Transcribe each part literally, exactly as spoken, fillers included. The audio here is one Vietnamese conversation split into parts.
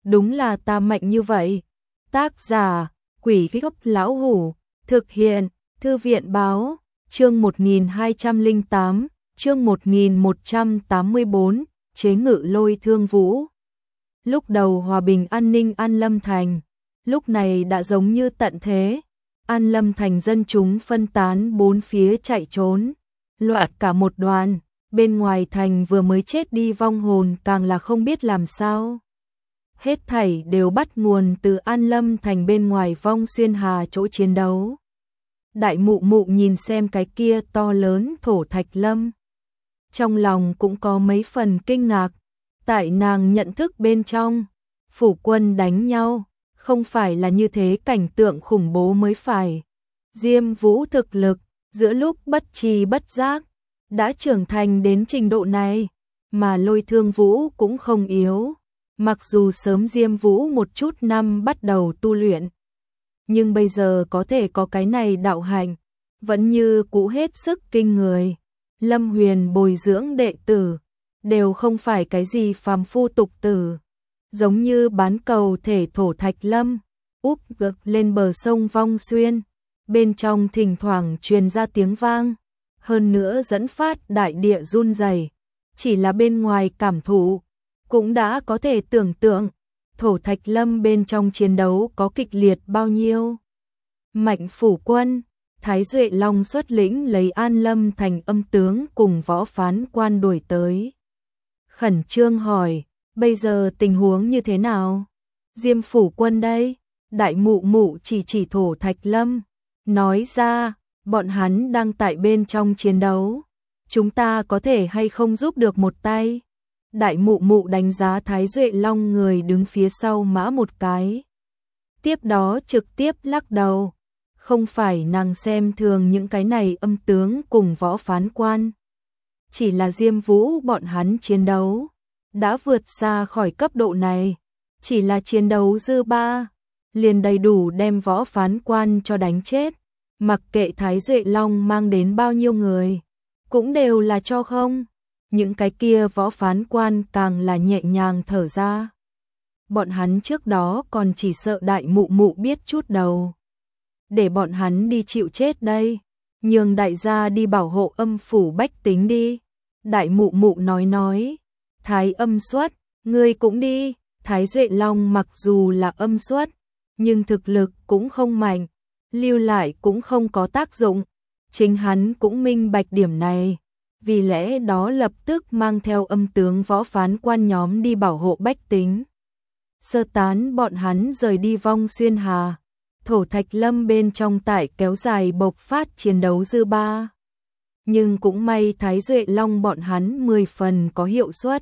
đúng là ta mạnh như vậy. Tác giả, Quỷ Gốc Lão Hủ, thực hiện, Thư viện Báo, chương một nghìn hai trăm lẻ tám, chương một nghìn một trăm tám mươi bốn, chế ngự Lôi Thương Vũ. Lúc đầu hòa bình an ninh An Lâm Thành, lúc này đã giống như tận thế. An Lâm Thành dân chúng phân tán bốn phía chạy trốn, loạn cả một đoàn, bên ngoài thành vừa mới chết đi vong hồn càng là không biết làm sao. Hết thảy đều bắt nguồn từ An Lâm Thành bên ngoài Vong Xuyên Hà chỗ chiến đấu. Đại mụ mụ nhìn xem cái kia to lớn thổ thạch lâm, trong lòng cũng có mấy phần kinh ngạc. Tại nàng nhận thức bên trong, phủ quân đánh nhau, không phải là như thế cảnh tượng khủng bố mới phải. Diêm Vũ thực lực, giữa lúc bất tri bất giác, đã trưởng thành đến trình độ này, mà Lôi Thương Vũ cũng không yếu. Mặc dù sớm Diêm Vũ một chút năm bắt đầu tu luyện, nhưng bây giờ có thể có cái này đạo hạnh, vẫn như cũ hết sức kinh người. Lâm Huyền bồi dưỡng đệ tử, đều không phải cái gì phàm phu tục tử, giống như bán cầu thể thổ thạch lâm, úp ngược lên bờ sông Vong Xuyên, bên trong thỉnh thoảng truyền ra tiếng vang, hơn nữa dẫn phát đại địa run rẩy. Chỉ là bên ngoài cảm thụ, cũng đã có thể tưởng tượng, thổ thạch lâm bên trong chiến đấu có kịch liệt bao nhiêu. Mạnh phủ quân, Thái Duệ Long xuất lĩnh lấy An Lâm Thành âm tướng cùng võ phán quan đuổi tới. Khẩn trương hỏi, bây giờ tình huống như thế nào? Diêm phủ quân đây, đại mụ mụ chỉ chỉ thổ thạch lâm, nói ra, bọn hắn đang tại bên trong chiến đấu, chúng ta có thể hay không giúp được một tay? Đại mụ mụ đánh giá Thái Duệ Long người đứng phía sau mã một cái. Tiếp đó trực tiếp lắc đầu, không phải nàng xem thường những cái này âm tướng cùng võ phán quan. Chỉ là Diêm Vũ bọn hắn chiến đấu, đã vượt xa khỏi cấp độ này, chỉ là chiến đấu dư ba, liền đầy đủ đem võ phán quan cho đánh chết, mặc kệ Thái Duệ Long mang đến bao nhiêu người, cũng đều là cho không. Những cái kia võ phán quan càng là nhẹ nhàng thở ra. Bọn hắn trước đó còn chỉ sợ đại mụ mụ biết chút đầu, để bọn hắn đi chịu chết đây, nhường đại gia đi bảo hộ âm phủ bách tính đi. Đại mụ mụ nói nói, Thái âm xuất, ngươi cũng đi. Thái Duệ Long mặc dù là âm xuất, nhưng thực lực cũng không mạnh, lưu lại cũng không có tác dụng. Chính hắn cũng minh bạch điểm này, vì lẽ đó lập tức mang theo âm tướng võ phán quan nhóm đi bảo hộ bách tính. Sơ tán bọn hắn rời đi Vong Xuyên Hà, thổ thạch lâm bên trong tại kéo dài bộc phát chiến đấu dư ba. Nhưng cũng may Thái Duệ Long bọn hắn mười phần có hiệu suất,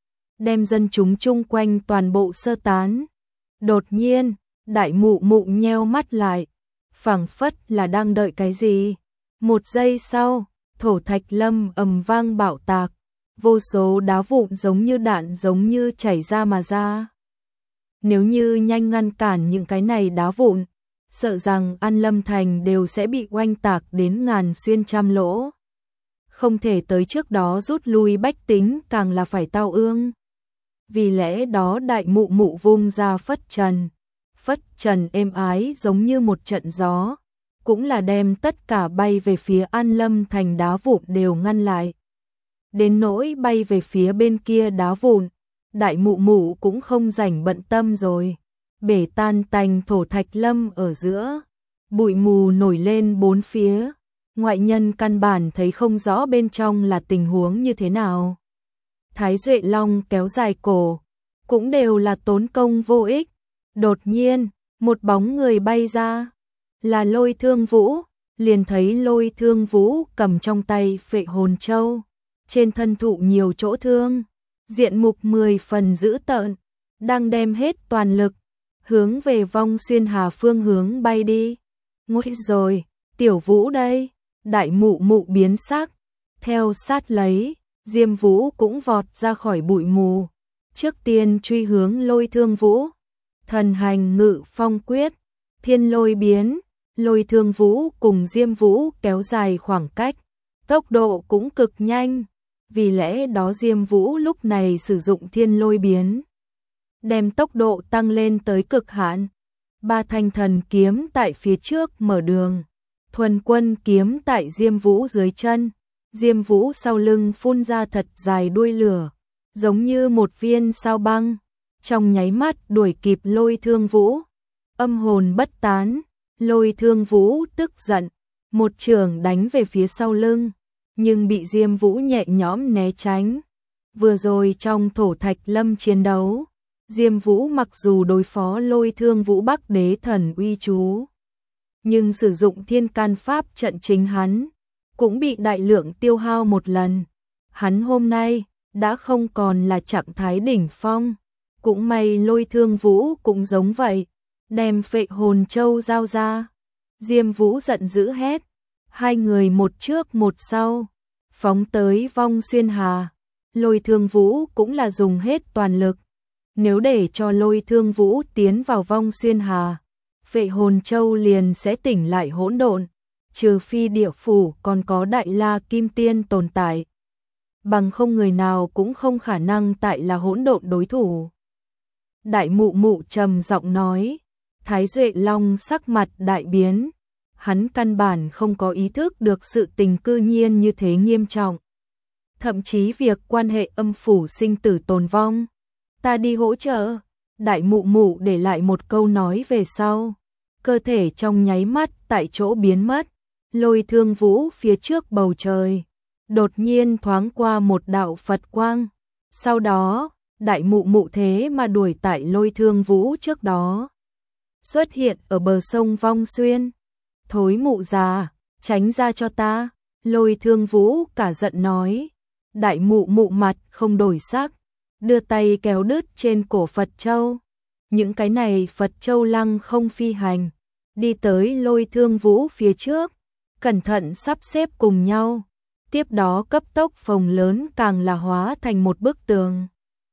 đem dân chúng chung quanh toàn bộ sơ tán. Đột nhiên, đại mụ mụ nheo mắt lại, phảng phất là đang đợi cái gì. Một giây sau, thổ thạch lâm ầm vang bạo tạc, vô số đá vụn giống như đạn giống như chảy ra mà ra. Nếu như nhanh ngăn cản những cái này đá vụn, sợ rằng An Lâm Thành đều sẽ bị oanh tạc đến ngàn xuyên trăm lỗ. Không thể tới trước đó rút lui bách tính càng là phải tao ương. Vì lẽ đó đại mụ mụ vung ra phất trần. Phất trần êm ái giống như một trận gió, cũng là đem tất cả bay về phía An Lâm Thành đá vụn đều ngăn lại. Đến nỗi bay về phía bên kia đá vụn, đại mụ mụ cũng không rảnh bận tâm rồi. Bể tan tành thổ thạch lâm ở giữa, bụi mù nổi lên bốn phía, ngoại nhân căn bản thấy không rõ bên trong là tình huống như thế nào. Thái Duệ Long kéo dài cổ, cũng đều là tốn công vô ích. Đột nhiên, một bóng người bay ra, là Lôi Thương Vũ. Liền thấy Lôi Thương Vũ cầm trong tay Phệ Hồn Châu, trên thân thụ nhiều chỗ thương, diện mục mười phần dữ tợn, đang đem hết toàn lực hướng về Vong Xuyên Hà phương hướng bay đi. Ngôi rồi, tiểu Vũ đây. Đại mụ mụ biến sắc, theo sát lấy, Diêm Vũ cũng vọt ra khỏi bụi mù, trước tiên truy hướng Lôi Thương Vũ. Thần hành ngự phong quyết, thiên lôi biến, Lôi Thương Vũ cùng Diêm Vũ kéo dài khoảng cách, tốc độ cũng cực nhanh, vì lẽ đó Diêm Vũ lúc này sử dụng thiên lôi biến. đem tốc độ tăng lên tới cực hạn. Ba thanh thần kiếm tại phía trước mở đường, thuần quân kiếm tại Diêm Vũ dưới chân, Diêm Vũ sau lưng phun ra thật dài đuôi lửa, giống như một viên sao băng, trong nháy mắt đuổi kịp Lôi Thương Vũ. Âm hồn bất tán, Lôi Thương Vũ tức giận, một chưởng đánh về phía sau lưng, nhưng bị Diêm Vũ nhẹ nhõm né tránh. Vừa rồi trong Thổ Thạch Lâm chiến đấu, Diêm Vũ mặc dù đối phó Lôi Thương Vũ Bắc Đế Thần uy chú, nhưng sử dụng Thiên Can Pháp trận chính hắn cũng bị đại lượng tiêu hao một lần. Hắn hôm nay đã không còn là trạng thái đỉnh phong, cũng may Lôi Thương Vũ cũng giống vậy, đem Phệ Hồn Châu giao ra. Diêm Vũ giận dữ hét, hai người một trước một sau, phóng tới Vong Xuyên Hà. Lôi Thương Vũ cũng là dùng hết toàn lực. Nếu để cho Lôi Thương Vũ tiến vào Vong Xuyên Hà, Phệ Hồn Châu liền sẽ tỉnh lại hỗn độn, trừ phi địa phủ còn có Đại La Kim Tiên tồn tại, bằng không người nào cũng không khả năng tại là hỗn độn đối thủ. Đại Mụ Mụ trầm giọng nói. Thái Duệ Long sắc mặt đại biến, hắn căn bản không có ý thức được sự tình cư nhiên như thế nghiêm trọng. Thậm chí việc quan hệ âm phủ sinh tử tồn vong. Ta đi hỗ trợ. Đại Mụ Mụ để lại một câu nói về sau, cơ thể trong nháy mắt tại chỗ biến mất. Lôi Thương Vũ phía trước bầu trời, đột nhiên thoáng qua một đạo Phật quang. Sau đó, Đại Mụ Mụ thế mà đuổi tại Lôi Thương Vũ trước đó, xuất hiện ở bờ sông Vong Xuyên. Thối mụ già, tránh ra cho ta. Lôi Thương Vũ cả giận nói. Đại Mụ Mụ mặt không đổi sắc, đưa tay kéo đứt trên cổ Phật Châu. Những cái này Phật Châu lăng không phi hành, đi tới Lôi Thương Vũ phía trước, cẩn thận sắp xếp cùng nhau. Tiếp đó cấp tốc phồng lớn càng là hóa thành một bức tường.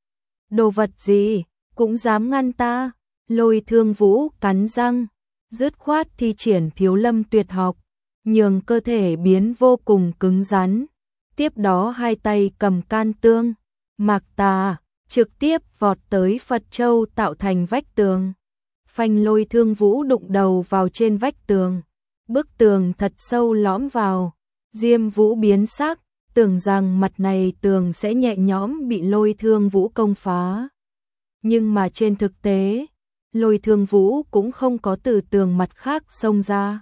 Đồ vật gì, cũng dám ngăn ta? Lôi Thương Vũ cắn răng, dứt khoát thi triển Thiếu Lâm tuyệt học, nhường cơ thể biến vô cùng cứng rắn. Tiếp đó hai tay cầm can tương, Mạc Tà, trực tiếp vọt tới Phật Châu tạo thành vách tường. Phanh Lôi Thương Vũ đụng đầu vào trên vách tường, bức tường thật sâu lõm vào. Diêm Vũ biến sắc, tưởng rằng mặt này tường sẽ nhẹ nhõm bị Lôi Thương Vũ công phá. Nhưng mà trên thực tế, Lôi Thương Vũ cũng không có từ tường mặt khác xông ra,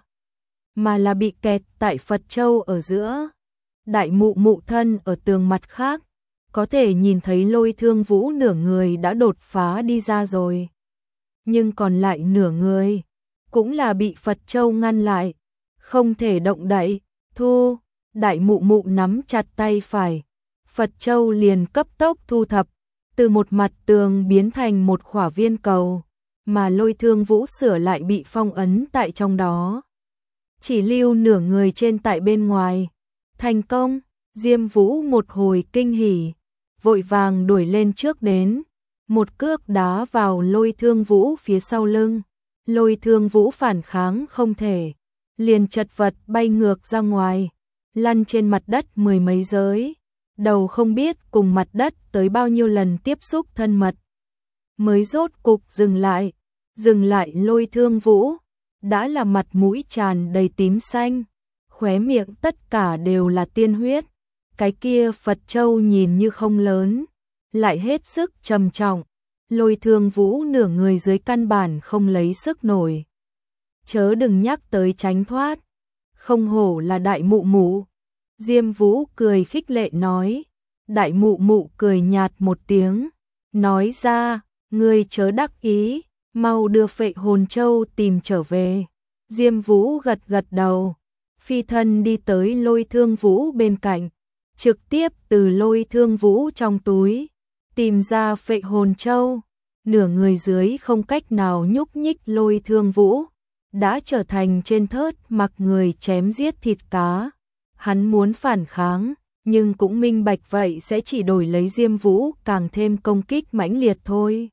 mà là bị kẹt tại Phật Châu ở giữa. Đại Mụ Mụ thân ở tường mặt khác, có thể nhìn thấy Lôi Thương Vũ nửa người đã đột phá đi ra rồi. Nhưng còn lại nửa người, cũng là bị Phật Châu ngăn lại, không thể động đậy. Thu, Đại Mụ Mụ nắm chặt tay phải, Phật Châu liền cấp tốc thu thập, từ một mặt tường biến thành một khỏa viên cầu, mà Lôi Thương Vũ sửa lại bị phong ấn tại trong đó. Chỉ lưu nửa người trên tại bên ngoài. Thành công, Diêm Vũ một hồi kinh hỉ, vội vàng đuổi lên trước đến, một cước đá vào Lôi Thương Vũ phía sau lưng. Lôi Thương Vũ phản kháng không thể, liền chật vật bay ngược ra ngoài, lăn trên mặt đất mười mấy giới, đầu không biết cùng mặt đất tới bao nhiêu lần tiếp xúc thân mật, mới rốt cục dừng lại. Dừng lại Lôi Thương Vũ, đã là mặt mũi tràn đầy tím xanh, khóe miệng tất cả đều là tiên huyết. Cái kia Phật Châu nhìn như không lớn, lại hết sức trầm trọng. Lôi Thương Vũ nửa người dưới căn bản không lấy sức nổi, chớ đừng nhắc tới tránh thoát. Không hổ là Đại Mụ Mụ. Diêm Vũ cười khích lệ nói. Đại Mụ Mụ cười nhạt một tiếng, nói ra, ngươi chớ đắc ý, mau đưa Phệ Hồn Châu tìm trở về. Diêm Vũ gật gật đầu, phi thân đi tới Lôi Thương Vũ bên cạnh, trực tiếp từ Lôi Thương Vũ trong túi tìm ra Phệ Hồn Châu. Nửa người dưới không cách nào nhúc nhích Lôi Thương Vũ đã trở thành trên thớt mặc người chém giết thịt cá. Hắn muốn phản kháng, nhưng cũng minh bạch vậy sẽ chỉ đổi lấy Diêm Vũ càng thêm công kích mãnh liệt thôi.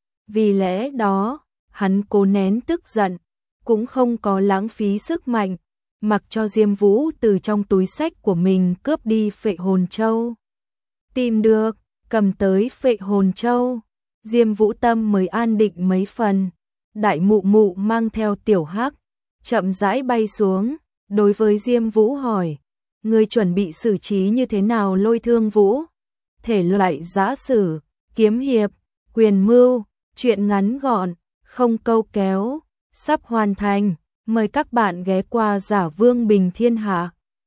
Vì lẽ đó, hắn cố nén tức giận, cũng không có lãng phí sức mạnh, mặc cho Diêm Vũ từ trong túi xách của mình cướp đi Phệ Hồn Châu. Tìm được, cầm tới Phệ Hồn Châu, Diêm Vũ tâm mới an định mấy phần. Đại mụ mụ mang theo tiểu hắc, chậm rãi bay xuống, đối với Diêm Vũ hỏi, ngươi chuẩn bị xử trí như thế nào Lôi Thương Vũ? Thể loại giã sử, kiếm hiệp, quyền mưu, truyện ngắn gọn, không câu kéo, sắp hoàn thành, mời các bạn ghé qua Giả Vương Bình Thiên Hạ.